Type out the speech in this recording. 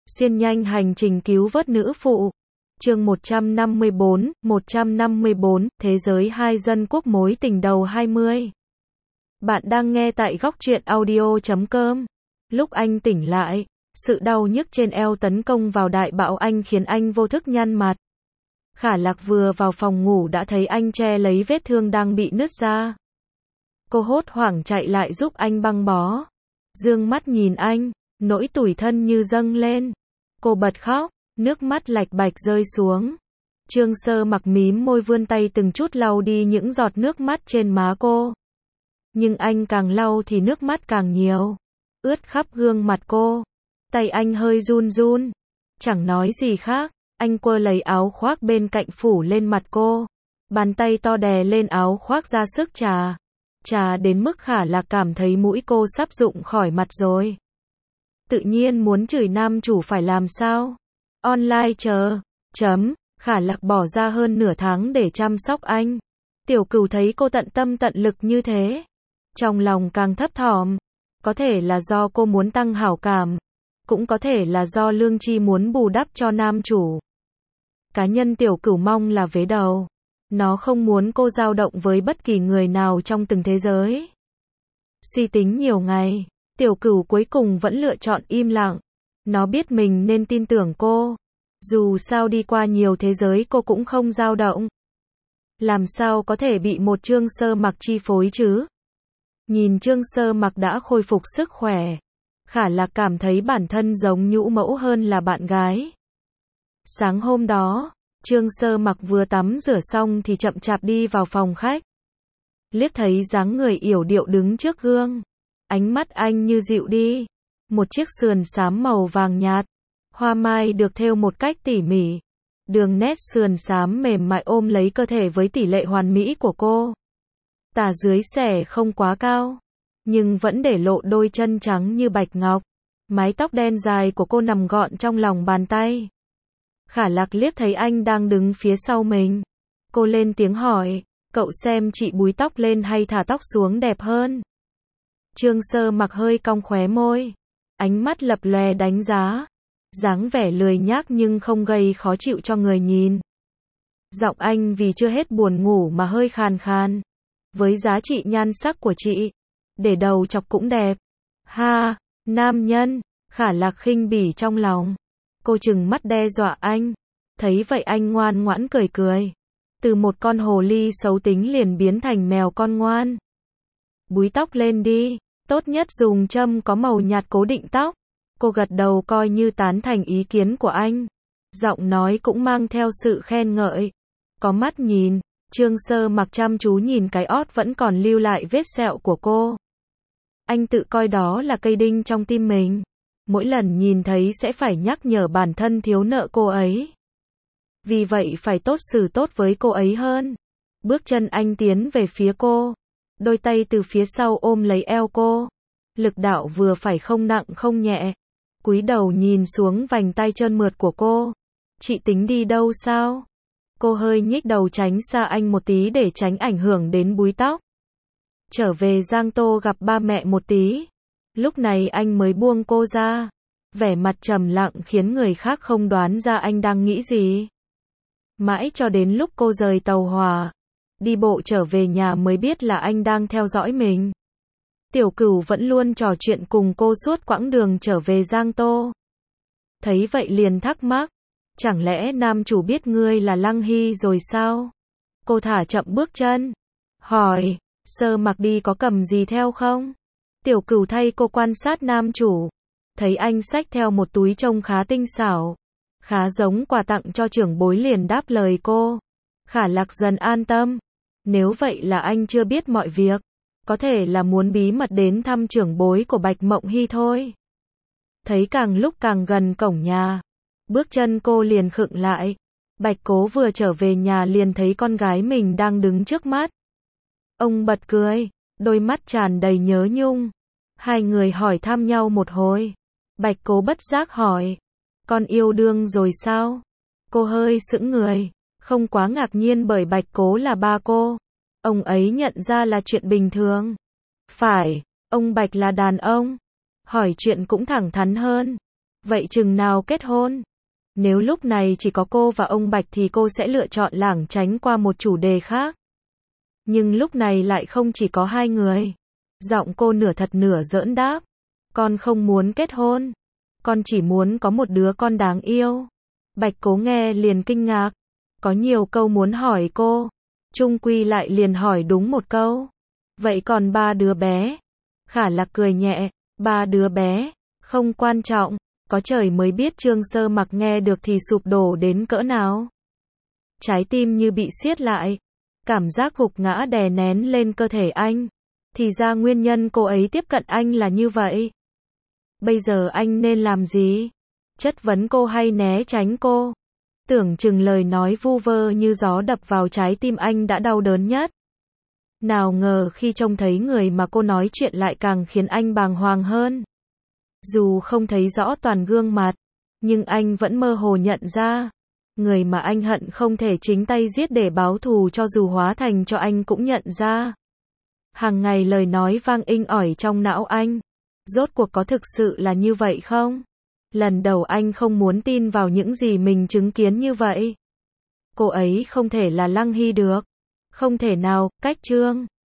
Xuyên nhanh hành trình cứu vớt nữ phụ. Chương 154, Thế giới hai dân quốc mối tình đầu 20. Bạn đang nghe tại góc truyện audio.com. Lúc anh tỉnh lại, sự đau nhức trên eo tấn công vào đại bạo anh khiến anh vô thức nhăn mặt. Khả Lạc vừa vào phòng ngủ đã thấy anh che lấy vết thương đang bị nứt ra. Cô hốt hoảng chạy lại giúp anh băng bó. Dương mắt nhìn anh, nỗi tủi thân như dâng lên. Cô bật khóc, nước mắt lạch bạch rơi xuống. Trương Sơ Mặc mím môi vươn tay từng chút lau đi những giọt nước mắt trên má cô. Nhưng anh càng lau thì nước mắt càng nhiều, ướt khắp gương mặt cô. Tay anh hơi run run, chẳng nói gì khác, anh quơ lấy áo khoác bên cạnh phủ lên mặt cô. Bàn tay to đè lên áo khoác ra sức chà đến mức Khả Lạc cảm thấy mũi cô sắp rụng khỏi mặt rồi. Tự nhiên muốn chửi nam chủ phải làm sao? Online chờ. Khả Lạc bỏ ra hơn nửa tháng để chăm sóc anh. Tiểu Cửu thấy cô tận tâm tận lực như thế, trong lòng càng thấp thỏm. Có thể là do cô muốn tăng hảo cảm, cũng có thể là do lương tri muốn bù đắp cho nam chủ. Cá nhân Tiểu Cửu mong là vế đầu. Nó không muốn cô dao động với bất kỳ người nào trong từng thế giới. Suy tính nhiều ngày, Tiểu Cửu cuối cùng vẫn lựa chọn im lặng. Nó biết mình nên tin tưởng cô. Dù sao đi qua nhiều thế giới cô cũng không dao động. Làm sao có thể bị một Trương Sơ Mặc chi phối chứ? Nhìn Trương Sơ Mặc đã khôi phục sức khỏe, Khả Lạc cảm thấy bản thân giống nhũ mẫu hơn là bạn gái. Sáng hôm đó, Trương Sơ Mặc vừa tắm rửa xong thì chậm chạp đi vào phòng khách. Liếc thấy dáng người yểu điệu đứng trước gương, ánh mắt anh như dịu đi. Một chiếc sườn xám màu vàng nhạt, hoa mai được thêu một cách tỉ mỉ. Đường nét sườn xám mềm mại ôm lấy cơ thể với tỷ lệ hoàn mỹ của cô. Tà dưới xẻ không quá cao, nhưng vẫn để lộ đôi chân trắng như bạch ngọc. Mái tóc đen dài của cô nằm gọn trong lòng bàn tay. Khả Lạc liếc thấy anh đang đứng phía sau mình. Cô lên tiếng hỏi, cậu xem chị búi tóc lên hay thả tóc xuống đẹp hơn? Trương Sơ Mặc hơi cong khóe môi, ánh mắt lập lòe đánh giá. Dáng vẻ lười nhác nhưng không gây khó chịu cho người nhìn. Giọng anh vì chưa hết buồn ngủ mà hơi khàn khàn. Với giá trị nhan sắc của chị, để đầu chọc cũng đẹp. Ha, nam nhân. Khả Lạc khinh bỉ trong lòng. Cô trừng mắt đe dọa anh. Thấy vậy anh ngoan ngoãn cười cười. Từ một con hồ ly xấu tính liền biến thành mèo con ngoan. Búi tóc lên đi, tốt nhất dùng châm có màu nhạt cố định tóc. Cô gật đầu coi như tán thành ý kiến của anh. Giọng nói cũng mang theo sự khen ngợi. Có mắt nhìn, Trương Sơ Mặc chăm chú nhìn cái ót vẫn còn lưu lại vết sẹo của cô. Anh tự coi đó là cây đinh trong tim mình. Mỗi lần nhìn thấy sẽ phải nhắc nhở bản thân thiếu nợ cô ấy. Vì vậy phải tốt xử tốt với cô ấy hơn. Bước chân anh tiến về phía cô. Đôi tay từ phía sau ôm lấy eo cô. Lực đạo vừa phải không nặng không nhẹ. Cúi đầu nhìn xuống vành tay trơn mượt của cô. Chị tính đi đâu sao? Cô hơi nhích đầu tránh xa anh một tí để tránh ảnh hưởng đến búi tóc. Trở về Giang Tô gặp ba mẹ một tí. Lúc này anh mới buông cô ra. Vẻ mặt trầm lặng khiến người khác không đoán ra anh đang nghĩ gì. Mãi cho đến lúc cô rời tàu hỏa, đi bộ trở về nhà mới biết là anh đang theo dõi mình. Tiểu Cửu vẫn luôn trò chuyện cùng cô suốt quãng đường trở về Giang Tô. Thấy vậy liền thắc mắc, chẳng lẽ nam chủ biết ngươi là Lăng Hy rồi sao? Cô thả chậm bước chân, hỏi, Sơ Mặc đi có cầm gì theo không? Tiểu Cửu thay cô quan sát nam chủ, thấy anh xách theo một túi trông khá tinh xảo, khá giống quà tặng cho trưởng bối liền đáp lời cô. Khả Lạc dần an tâm, nếu vậy là anh chưa biết mọi việc. Có thể là muốn bí mật đến thăm trưởng bối của Bạch Mộng Hy thôi. Thấy càng lúc càng gần cổng nhà, bước chân cô liền khựng lại. Bạch Cố vừa trở về nhà liền thấy con gái mình đang đứng trước mắt. Ông bật cười, đôi mắt tràn đầy nhớ nhung. Hai người hỏi thăm nhau một hồi. Bạch Cố bất giác hỏi, con yêu đương rồi sao? Cô hơi sững người, không quá ngạc nhiên bởi Bạch Cố là ba cô. Ông ấy nhận ra là chuyện bình thường. Phải, ông Bạch là đàn ông. Hỏi chuyện cũng thẳng thắn hơn. Vậy chừng nào kết hôn? Nếu lúc này chỉ có cô và ông Bạch thì cô sẽ lựa chọn lảng tránh qua một chủ đề khác. Nhưng lúc này lại không chỉ có hai người. Giọng cô nửa thật nửa giỡn đáp. Con không muốn kết hôn. Con chỉ muốn có một đứa con đáng yêu. Bạch Cố nghe liền kinh ngạc. Có nhiều câu muốn hỏi cô. Chung quy lại liền hỏi đúng một câu. Vậy còn ba đứa bé? Khả Lạc cười nhẹ. Ba đứa bé, không quan trọng. Có trời mới biết Trương Sơ Mặc nghe được thì sụp đổ đến cỡ nào. Trái tim như bị siết lại. Cảm giác gục ngã đè nén lên cơ thể anh. Thì ra nguyên nhân cô ấy tiếp cận anh là như vậy. Bây giờ anh nên làm gì? Chất vấn cô hay né tránh cô? Tưởng chừng lời nói vu vơ như gió đập vào trái tim anh đã đau đớn nhất. Nào ngờ khi trông thấy người mà cô nói chuyện lại càng khiến anh bàng hoàng hơn. Dù không thấy rõ toàn gương mặt, nhưng anh vẫn mơ hồ nhận ra. Người mà anh hận không thể chính tay giết để báo thù cho dù hóa thành cho anh cũng nhận ra. Hàng ngày lời nói vang inh ỏi trong não anh. Rốt cuộc có thực sự là như vậy không? Lần đầu anh không muốn tin vào những gì mình chứng kiến như vậy. Cô ấy không thể là Lăng Hy được. Không thể nào, cách Trương